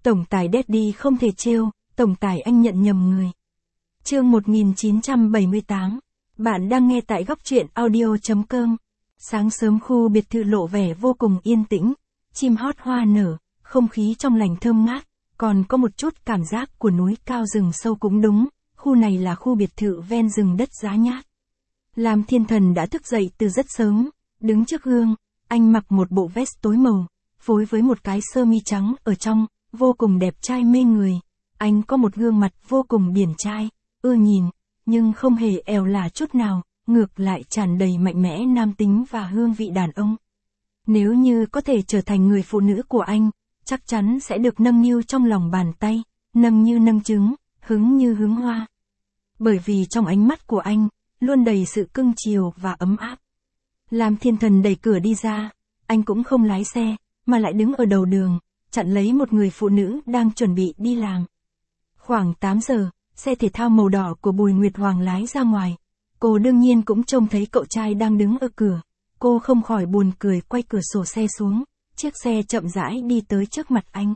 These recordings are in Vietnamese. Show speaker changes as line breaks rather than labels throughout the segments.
Tổng tài Daddy không thể trêu, tổng tài anh nhận nhầm người. Chương 1978. Bạn đang nghe tại góc truyện audio.com. Sáng sớm khu biệt thự lộ vẻ vô cùng yên tĩnh, chim hót hoa nở, không khí trong lành thơm ngát, còn có một chút cảm giác của núi cao rừng sâu cũng đúng, khu này là khu biệt thự ven rừng đất giá nhát. Lam Thiên Thần đã thức dậy từ rất sớm, đứng trước gương, anh mặc một bộ vest tối màu, phối với một cái sơ mi trắng ở trong, vô cùng đẹp trai mê người. Anh có một gương mặt vô cùng điển trai, ưa nhìn, nhưng không hề èo lả chút nào, ngược lại tràn đầy mạnh mẽ nam tính và hương vị đàn ông. Nếu như có thể trở thành người phụ nữ của anh, chắc chắn sẽ được nâng niu trong lòng bàn tay, nâng như nâng trứng, hứng như hứng hoa. Bởi vì trong ánh mắt của anh, luôn đầy sự cưng chiều và ấm áp. Lam Thiên Thần đẩy cửa đi ra, anh cũng không lái xe, mà lại đứng ở đầu đường, chặn lấy một người phụ nữ đang chuẩn bị đi làm. Khoảng 8 giờ, xe thể thao màu đỏ của Bùi Nguyệt Hoàng lái ra ngoài. Cô đương nhiên cũng trông thấy cậu trai đang đứng ở cửa. Cô không khỏi buồn cười quay cửa sổ xe xuống, chiếc xe chậm rãi đi tới trước mặt anh.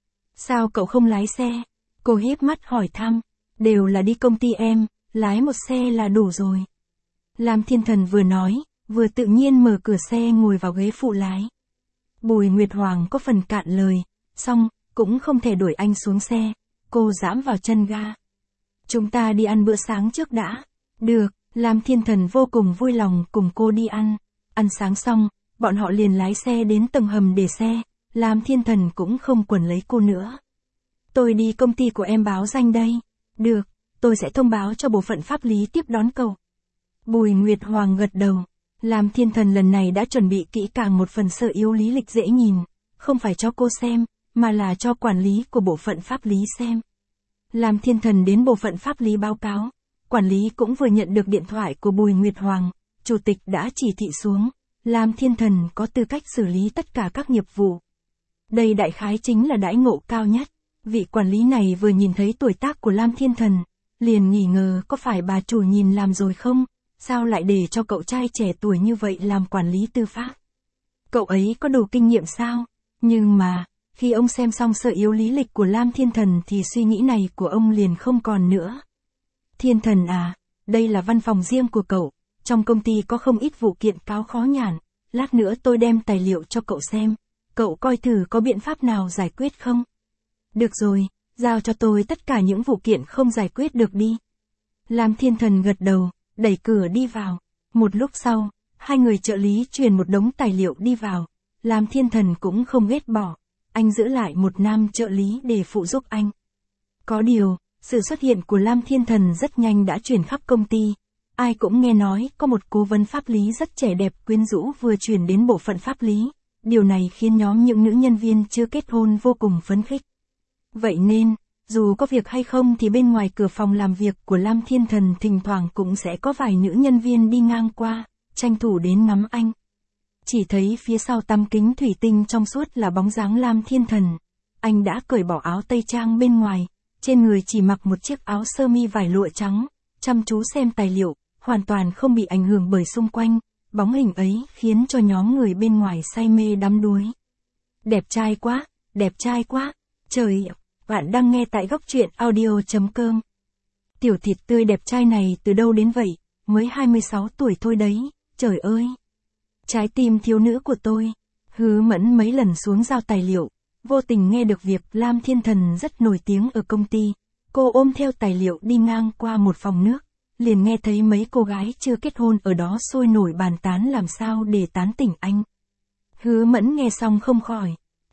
Sao cậu không lái xe? Cô híp mắt hỏi thăm. Đều là đi công ty em, lái một xe là đủ rồi. Lam Thiên Thần vừa nói, vừa tự nhiên mở cửa xe ngồi vào ghế phụ lái. Bùi Nguyệt Hoàng có phần cạn lời, xong, cũng không thể đuổi anh xuống xe. Cô giẫm vào chân ga. Chúng ta đi ăn bữa sáng trước đã. Được, Lam Thiên Thần vô cùng vui lòng cùng cô đi ăn. Ăn sáng xong, bọn họ liền lái xe đến tầng hầm để xe. Lam Thiên Thần cũng không quấn lấy cô nữa. Tôi đi công ty của em báo danh đây. Được, tôi sẽ thông báo cho bộ phận pháp lý tiếp đón cậu. Bùi Nguyệt Hoàng gật đầu. Lam Thiên Thần lần này đã chuẩn bị kỹ càng một phần sơ yếu lý lịch dễ nhìn, không phải cho cô xem, mà là cho quản lý của bộ phận pháp lý xem. Lam Thiên Thần đến bộ phận pháp lý báo cáo, quản lý cũng vừa nhận được điện thoại của Bùi Nguyệt Hoàng, chủ tịch đã chỉ thị xuống, Lam Thiên Thần có tư cách xử lý tất cả các nghiệp vụ. Đây đại khái chính là đãi ngộ cao nhất. Vị quản lý này vừa nhìn thấy tuổi tác của Lam Thiên Thần, liền nghi ngờ có phải bà chủ nhìn làm rồi không, sao lại để cho cậu trai trẻ tuổi như vậy làm quản lý tư pháp. Cậu ấy có đủ kinh nghiệm sao? Nhưng mà, khi ông xem xong sơ yếu lý lịch của Lam Thiên Thần thì suy nghĩ này của ông liền không còn nữa. Thiên Thần à, đây là văn phòng riêng của cậu, trong công ty có không ít vụ kiện cáo khó nhằn, lát nữa tôi đem tài liệu cho cậu xem, cậu coi thử có biện pháp nào giải quyết không? Được rồi, giao cho tôi tất cả những vụ kiện không giải quyết được đi. Lam Thiên Thần gật đầu, đẩy cửa đi vào. Một lúc sau, hai người trợ lý truyền một đống tài liệu đi vào. Lam Thiên Thần cũng không ghét bỏ. Anh giữ lại một nam trợ lý để phụ giúp anh. Có điều, sự xuất hiện của Lam Thiên Thần rất nhanh đã truyền khắp công ty. Ai cũng nghe nói có một cố vấn pháp lý rất trẻ đẹp quyến rũ vừa chuyển đến bộ phận pháp lý. Điều này khiến nhóm những nữ nhân viên chưa kết hôn vô cùng phấn khích. Vậy nên, dù có việc hay không thì bên ngoài cửa phòng làm việc của Lam Thiên Thần thỉnh thoảng cũng sẽ có vài nữ nhân viên đi ngang qua, tranh thủ đến ngắm anh. Chỉ thấy phía sau tấm kính thủy tinh trong suốt là bóng dáng Lam Thiên Thần. Anh đã cởi bỏ áo tây trang bên ngoài, trên người chỉ mặc một chiếc áo sơ mi vải lụa trắng, chăm chú xem tài liệu, hoàn toàn không bị ảnh hưởng bởi xung quanh. Bóng hình ấy khiến cho nhóm người bên ngoài say mê đắm đuối. Đẹp trai quá, đẹp trai quá, trời ạ! Bạn đang nghe tại góc truyện audio.com. Tiểu thịt tươi đẹp trai này từ đâu đến vậy, mới 26 tuổi thôi đấy, trời ơi! Trái tim thiếu nữ của tôi. Hứa Mẫn mấy lần xuống giao tài liệu, vô tình nghe được việc Lam Thiên Thần rất nổi tiếng ở công ty. Cô ôm theo tài liệu đi ngang qua một phòng nước, liền nghe thấy mấy cô gái chưa kết hôn ở đó sôi nổi bàn tán làm sao để tán tỉnh anh. Hứa Mẫn nghe xong không khỏi.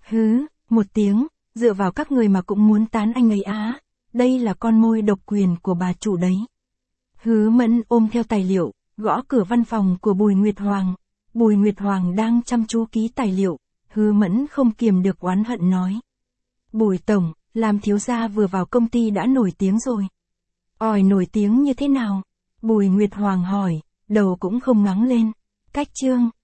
Một tiếng. Dựa vào các người mà cũng muốn tán anh ấy á, đây là con môi độc quyền của bà chủ đấy. Hứa Mẫn ôm theo tài liệu, gõ cửa văn phòng của Bùi Nguyệt Hoàng. Bùi Nguyệt Hoàng đang chăm chú ký tài liệu, Hứa Mẫn không kiềm được oán hận nói. Bùi tổng, Lam thiếu gia vừa vào công ty đã nổi tiếng rồi. Nổi tiếng như thế nào? Bùi Nguyệt Hoàng hỏi, đầu cũng không ngắng lên. Cách chương.